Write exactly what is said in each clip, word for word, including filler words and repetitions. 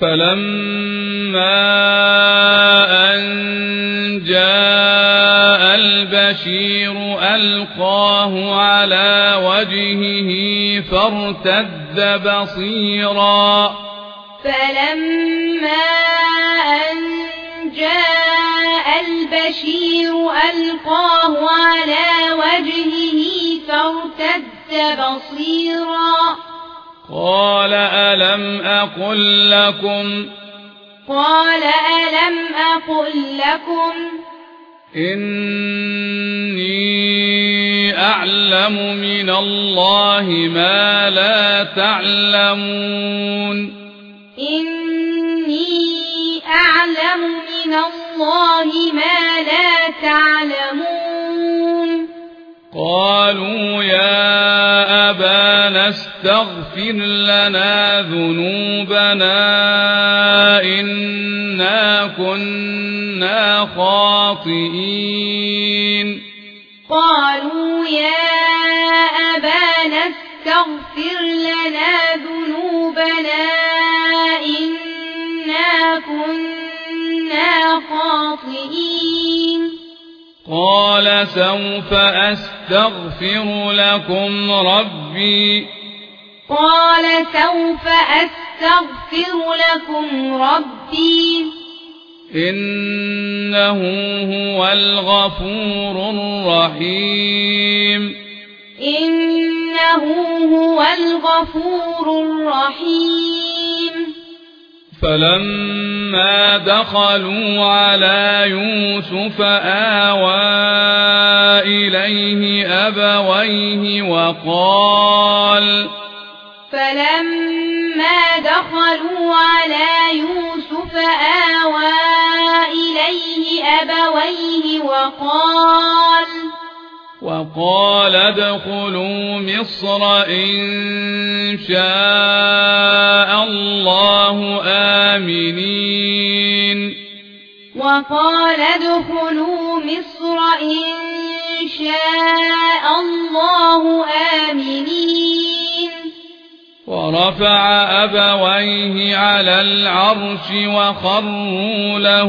فلما أن جاء البشير ألقاه على وجهه فارتد بصيرا فلما أن جاء البشير ألقاه على وجهه فارتد بصيرا قال ألم أقل لكم قال ألم أقل لكم إني أعلم من الله ما لا تعلمون إني أعلم من الله ما لا تعلمون قالوا يا أبانا استغفر لنا ذنوبنا إنا كنا خاطئين قالوا يا أبانا استغفر لنا ذنوبنا إنا كنا خاطئين قال سوف أستغفر لكم ربي قال سوف أستغفر لكم ربي إنه هو الغفور الرحيم إنه هو الغفور الرحيم فلما دخلوا على يوسف آوى إليه أبويه وقال فلما دخلوا على يوسف آوى إليه أبويه وقال وقال ادخلوا مصر إن شاء الله آمنين وقال ادخلوا مصر إن شاء الله آمنين ورفع أبويه على العرش وخروا له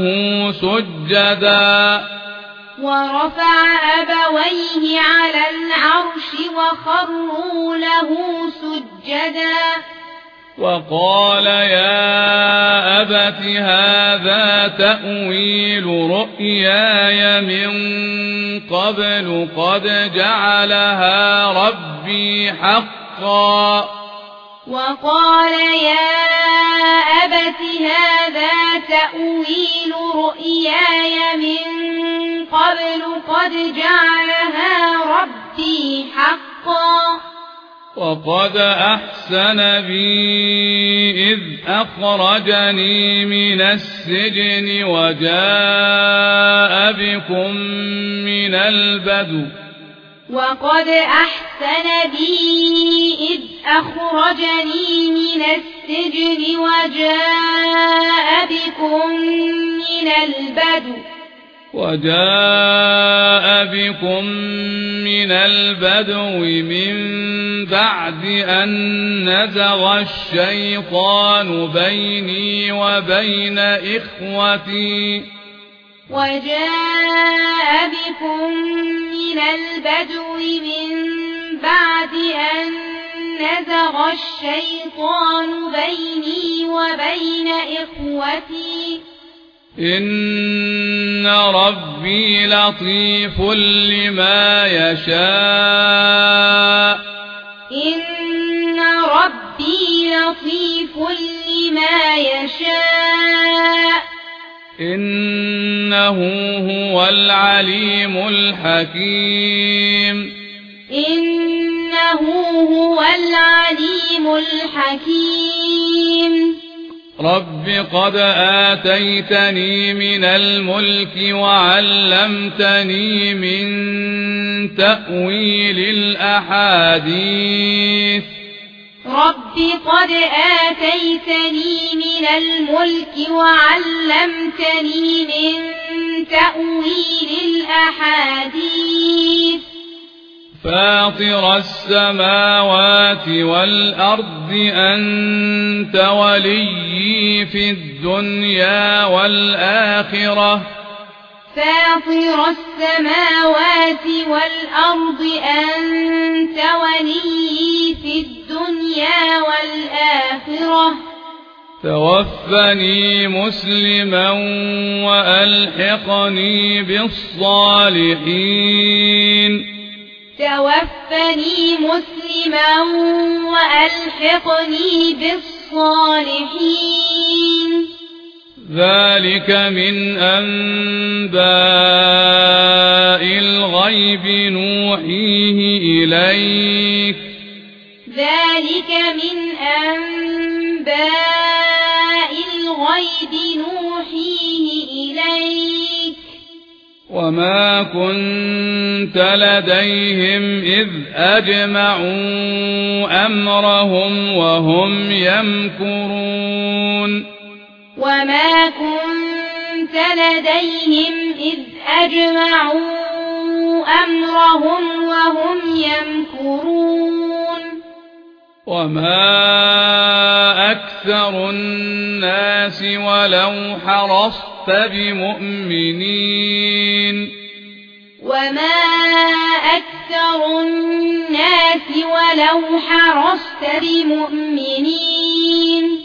سجدا ورفع أبويه على العرش وخروا له سجدا وقال يا أبت هذا تأويل رؤياي من قبل قد جعلها ربي حقا وقال يا أبت هذا تأويل رؤياي من قبل قد جعلها ربي حقا وقد أحسن بي إذ أخرجني من السجن وجاء بكم من البدو وقد أحسن بي إذ أخرجني من السجن وجاء بكم من البدو وجاء بكم من البدو من بعد أن نزغ الشيطان بيني وبين إخوتي وجاء بكم من البدو من بعد أن نزغ الشيطان بيني وبين إخوتي إن ربي لطيف لما يشاء إن ربي لطيف لما يشاء إنه هو العليم الحكيم إنه هو العليم الحكيم رب قد آتيتني من الملك وعلمتني من تأويل الأحاديث رب قد آتيتني من الملك وعلمتني من تأويل الأحاديث فاطر السماوات والأرض أنت وليي في الدنيا والآخرة فاطر السماوات والأرض أنت وليي في الدنيا والآخرة توفني مسلما وألحقني بالصالحين توفني مسلما وألحقني بالصالحين ذلك من أنباء الغيب نوحيه إليك ذلك من أنباء الغيب نوحيه إليك وما كنت لديهم إذ أجمعوا أمرهم وهم يمكرون وما كنت لديهم إذ أجمعوا أمرهم وهم يمكرون وما أكثر الناس ولو حرصت بمؤمنين وما أكثر الناس ولو حرصت بمؤمنين